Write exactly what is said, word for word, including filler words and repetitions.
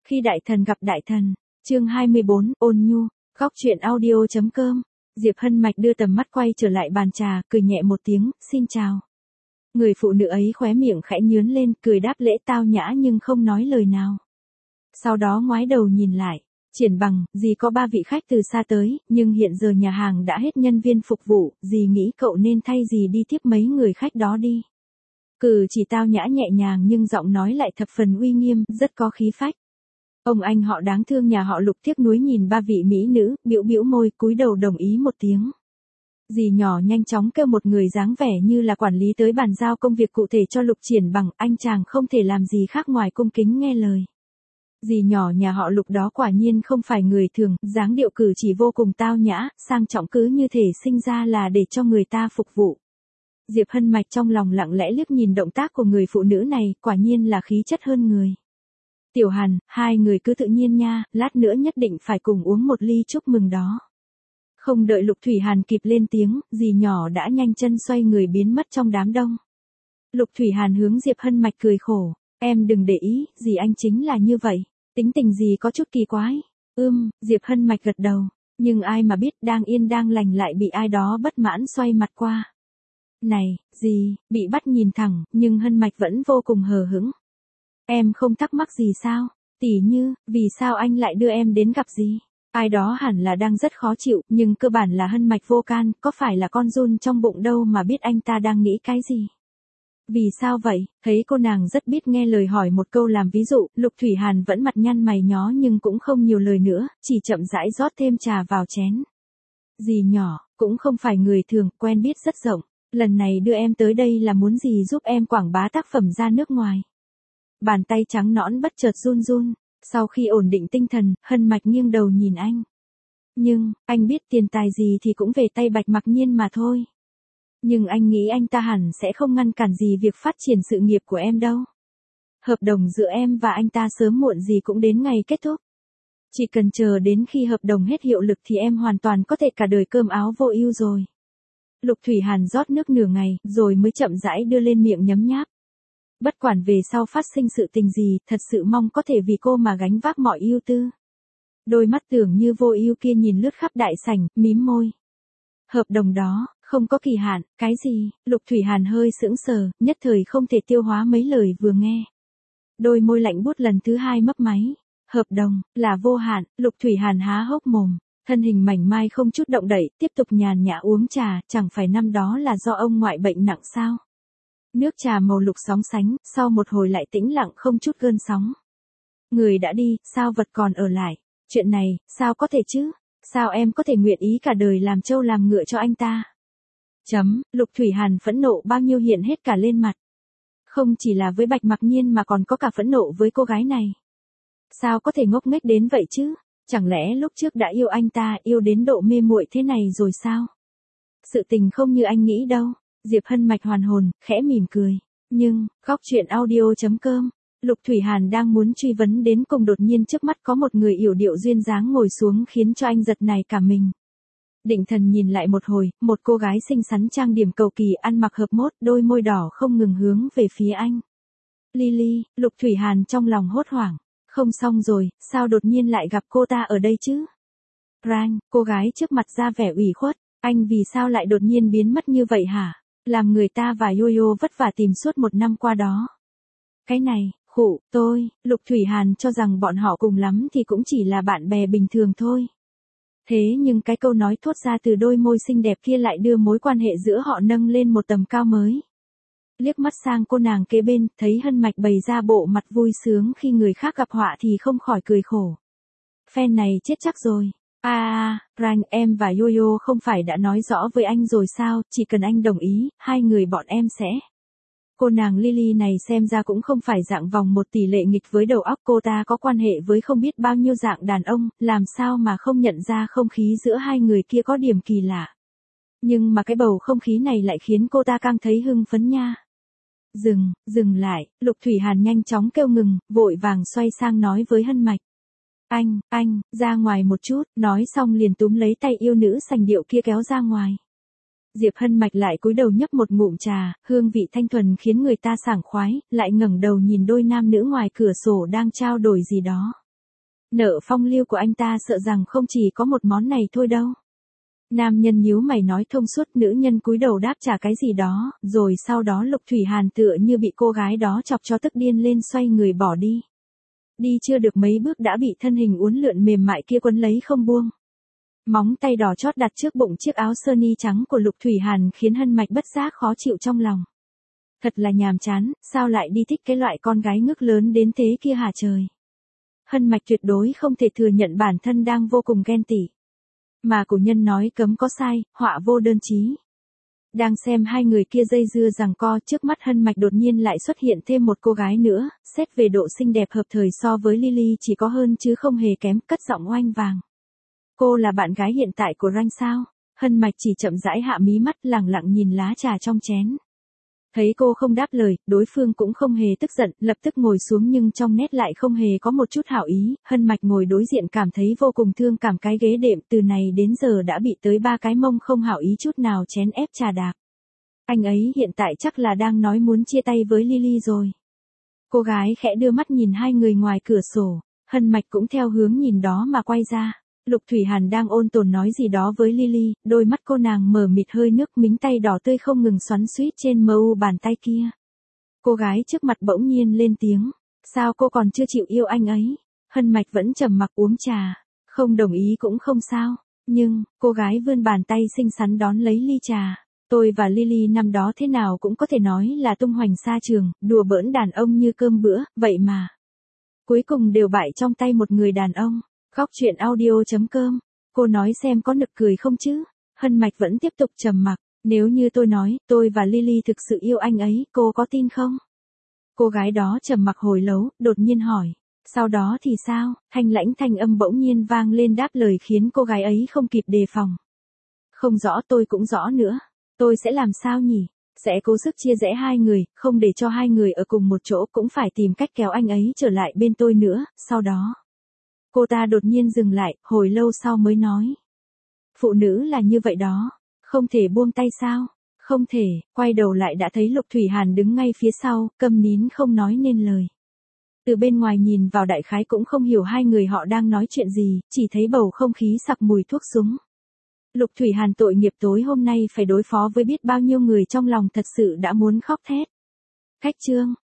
Khi đại thần gặp đại thần, chương hai mươi bốn, ôn nhu, góc truyện audio.com. Diệp Hân Mạch đưa tầm mắt quay trở lại bàn trà, cười nhẹ một tiếng, xin chào. Người phụ nữ ấy khóe miệng khẽ nhướn lên, cười đáp lễ tao nhã nhưng không nói lời nào. Sau đó ngoái đầu nhìn lại, Triển Bằng, dì có ba vị khách từ xa tới, nhưng hiện giờ nhà hàng đã hết nhân viên phục vụ, dì nghĩ cậu nên thay dì đi tiếp mấy người khách đó đi. Cử chỉ tao nhã nhẹ nhàng nhưng giọng nói lại thập phần uy nghiêm, rất có khí phách. Ông anh họ đáng thương nhà họ Lục tiếc nuối nhìn ba vị mỹ nữ, bĩu bĩu môi, cúi đầu đồng ý một tiếng. Dì nhỏ nhanh chóng kêu một người dáng vẻ như là quản lý tới bàn giao công việc cụ thể cho Lục Triển Bằng, anh chàng không thể làm gì khác ngoài cung kính nghe lời. Dì nhỏ nhà họ Lục đó quả nhiên không phải người thường, dáng điệu cử chỉ vô cùng tao nhã, sang trọng cứ như thể sinh ra là để cho người ta phục vụ. Diệp Hân Mạch trong lòng lặng lẽ liếc nhìn động tác của người phụ nữ này, quả nhiên là khí chất hơn người. Tiểu Hàn, hai người cứ tự nhiên nha, lát nữa nhất định phải cùng uống một ly chúc mừng đó. Không đợi Lục Thủy Hàn kịp lên tiếng, dì nhỏ đã nhanh chân xoay người biến mất trong đám đông. Lục Thủy Hàn hướng Diệp Hân Mạch cười khổ, em đừng để ý, dì anh chính là như vậy, tính tình dì có chút kỳ quái. Ưm, Diệp Hân Mạch gật đầu, nhưng ai mà biết đang yên đang lành lại bị ai đó bất mãn xoay mặt qua. Này, dì, bị bắt nhìn thẳng, nhưng Hân Mạch vẫn vô cùng hờ hững. Em không thắc mắc gì sao? Tỉ như, vì sao anh lại đưa em đến gặp dì? Ai đó hẳn là đang rất khó chịu, nhưng cơ bản là Hân Mạch vô can, có phải là con giun trong bụng đâu mà biết anh ta đang nghĩ cái gì? Vì sao vậy? Thấy cô nàng rất biết nghe lời hỏi một câu làm ví dụ, Lục Thủy Hàn vẫn mặt nhăn mày nhó nhưng cũng không nhiều lời nữa, chỉ chậm rãi rót thêm trà vào chén. Dì nhỏ, cũng không phải người thường, quen biết rất rộng. Lần này đưa em tới đây là muốn dì giúp em quảng bá tác phẩm ra nước ngoài. Bàn tay trắng nõn bất chợt run run, sau khi ổn định tinh thần, Hân Mạch nghiêng đầu nhìn anh. Nhưng, anh biết tiền tài gì thì cũng về tay Bạch Mặc Nhiên mà thôi. Nhưng anh nghĩ anh ta hẳn sẽ không ngăn cản gì việc phát triển sự nghiệp của em đâu. Hợp đồng giữa em và anh ta sớm muộn gì cũng đến ngày kết thúc. Chỉ cần chờ đến khi hợp đồng hết hiệu lực thì em hoàn toàn có thể cả đời cơm áo vô ưu rồi. Lục Thủy Hàn rót nước nửa ngày, rồi mới chậm rãi đưa lên miệng nhấm nháp. Bất quản về sau phát sinh sự tình gì, thật sự mong có thể vì cô mà gánh vác mọi ưu tư. Đôi mắt tưởng như vô ưu kia nhìn lướt khắp đại sảnh, mím môi. Hợp đồng đó, không có kỳ hạn, cái gì? Lục Thủy Hàn hơi sững sờ, nhất thời không thể tiêu hóa mấy lời vừa nghe. Đôi môi lạnh buốt lần thứ hai mấp máy. Hợp đồng, là vô hạn, Lục Thủy Hàn há hốc mồm. Thân hình mảnh mai không chút động đậy, tiếp tục nhàn nhã uống trà, chẳng phải năm đó là do ông ngoại bệnh nặng sao? Nước trà màu lục sóng sánh, sau một hồi lại tĩnh lặng không chút gợn sóng. Người đã đi, sao vật còn ở lại? Chuyện này, sao có thể chứ? Sao em có thể nguyện ý cả đời làm trâu làm ngựa cho anh ta? Chấm, Lục Thủy Hàn phẫn nộ bao nhiêu hiện hết cả lên mặt. Không chỉ là với Bạch Mặc Nhiên mà còn có cả phẫn nộ với cô gái này. Sao có thể ngốc nghếch đến vậy chứ? Chẳng lẽ lúc trước đã yêu anh ta, yêu đến độ mê muội thế này rồi sao? Sự tình không như anh nghĩ đâu. Diệp Hân Mạch hoàn hồn, khẽ mỉm cười. Nhưng, góc truyện audio.com. Lục Thủy Hàn đang muốn truy vấn đến cùng đột nhiên trước mắt có một người yểu điệu duyên dáng ngồi xuống khiến cho anh giật nảy cả mình. Định thần nhìn lại một hồi, một cô gái xinh xắn trang điểm cầu kỳ ăn mặc hợp mốt, đôi môi đỏ không ngừng hướng về phía anh. Lily, Lục Thủy Hàn trong lòng hốt hoảng. Không xong rồi, sao đột nhiên lại gặp cô ta ở đây chứ? Rang, cô gái trước mặt ra vẻ ủy khuất, anh vì sao lại đột nhiên biến mất như vậy hả? Làm người ta và Yo-Yo vất vả tìm suốt một năm qua đó. Cái này, khụ, tôi, Lục Thủy Hàn cho rằng bọn họ cùng lắm thì cũng chỉ là bạn bè bình thường thôi. Thế nhưng cái câu nói thốt ra từ đôi môi xinh đẹp kia lại đưa mối quan hệ giữa họ nâng lên một tầm cao mới. Liếc mắt sang cô nàng kế bên, thấy Hân Mạch bày ra bộ mặt vui sướng khi người khác gặp họa thì không khỏi cười khổ. Phen này chết chắc rồi. À à, Rang, em và Yo-Yo không phải đã nói rõ với anh rồi sao, chỉ cần anh đồng ý, hai người bọn em sẽ. Cô nàng Lily này xem ra cũng không phải dạng vòng một tỷ lệ nghịch với đầu óc, cô ta có quan hệ với không biết bao nhiêu dạng đàn ông, làm sao mà không nhận ra không khí giữa hai người kia có điểm kỳ lạ. Nhưng mà cái bầu không khí này lại khiến cô ta càng thấy hưng phấn nha. Dừng, dừng lại, Lục Thủy Hàn nhanh chóng kêu ngừng, vội vàng xoay sang nói với Hân Mạch. Anh, anh, ra ngoài một chút, nói xong liền túm lấy tay yêu nữ sành điệu kia kéo ra ngoài. Diệp Hân Mạch lại cúi đầu nhấp một ngụm trà, hương vị thanh thuần khiến người ta sảng khoái, lại ngẩng đầu nhìn đôi nam nữ ngoài cửa sổ đang trao đổi gì đó. Nợ phong lưu của anh ta sợ rằng không chỉ có một món này thôi đâu. Nam nhân nhíu mày nói thông suốt, nữ nhân cúi đầu đáp trả cái gì đó, rồi sau đó Lục Thủy Hàn tựa như bị cô gái đó chọc cho tức điên lên, xoay người bỏ đi. Đi chưa được mấy bước đã bị thân hình uốn lượn mềm mại kia quấn lấy không buông. Móng tay đỏ chót đặt trước bụng chiếc áo sơ ni trắng của Lục Thủy Hàn khiến Hân Mạch bất giác khó chịu trong lòng. Thật là nhàm chán, sao lại đi thích cái loại con gái ngước lớn đến thế kia hả trời. Hân Mạch tuyệt đối không thể thừa nhận bản thân đang vô cùng ghen tị. Mà cổ nhân nói cấm có sai, họa vô đơn chí. Đang xem hai người kia dây dưa giằng co, trước mắt Hân Mạch đột nhiên lại xuất hiện thêm một cô gái nữa, xét về độ xinh đẹp hợp thời so với Lily chỉ có hơn chứ không hề kém, cất giọng oanh vàng. Cô là bạn gái hiện tại của Ranh sao? Hân Mạch chỉ chậm rãi hạ mí mắt, lẳng lặng nhìn lá trà trong chén. Thấy cô không đáp lời, đối phương cũng không hề tức giận, lập tức ngồi xuống nhưng trong nét lại không hề có một chút hảo ý. Hân Mạch ngồi đối diện cảm thấy vô cùng thương cảm, cái ghế đệm từ này đến giờ đã bị tới ba cái mông không hảo ý chút nào chén ép trà đạp. Anh ấy hiện tại chắc là đang nói muốn chia tay với Lily rồi. Cô gái khẽ đưa mắt nhìn hai người ngoài cửa sổ, Hân Mạch cũng theo hướng nhìn đó mà quay ra. Lục Thủy Hàn đang ôn tồn nói gì đó với Lily, đôi mắt cô nàng mờ mịt hơi nước, mính tay đỏ tươi không ngừng xoắn xuýt trên mờ u bàn tay kia. Cô gái trước mặt bỗng nhiên lên tiếng, sao cô còn chưa chịu yêu anh ấy? Hân Mạch vẫn trầm mặc uống trà, không đồng ý cũng không sao, nhưng, cô gái vươn bàn tay xinh xắn đón lấy ly trà. Tôi và Lily năm đó thế nào cũng có thể nói là tung hoành xa trường, đùa bỡn đàn ông như cơm bữa, vậy mà cuối cùng đều bại trong tay một người đàn ông. Góc truyện audio chấm com, cô nói xem có nực cười không chứ? Hân Mạch vẫn tiếp tục trầm mặc, nếu như tôi nói, tôi và Lily thực sự yêu anh ấy, cô có tin không? Cô gái đó trầm mặc hồi lâu, đột nhiên hỏi, sau đó thì sao? Thanh lãnh thanh âm bỗng nhiên vang lên đáp lời khiến cô gái ấy không kịp đề phòng. Không rõ, tôi cũng rõ nữa, tôi sẽ làm sao nhỉ? Sẽ cố sức chia rẽ hai người, không để cho hai người ở cùng một chỗ, cũng phải tìm cách kéo anh ấy trở lại bên tôi nữa, sau đó. Cô ta đột nhiên dừng lại, hồi lâu sau mới nói. Phụ nữ là như vậy đó, không thể buông tay sao? Không thể, quay đầu lại đã thấy Lục Thủy Hàn đứng ngay phía sau, câm nín không nói nên lời. Từ bên ngoài nhìn vào đại khái cũng không hiểu hai người họ đang nói chuyện gì, chỉ thấy bầu không khí sặc mùi thuốc súng. Lục Thủy Hàn tội nghiệp tối hôm nay phải đối phó với biết bao nhiêu người, trong lòng thật sự đã muốn khóc thét. Khách chương.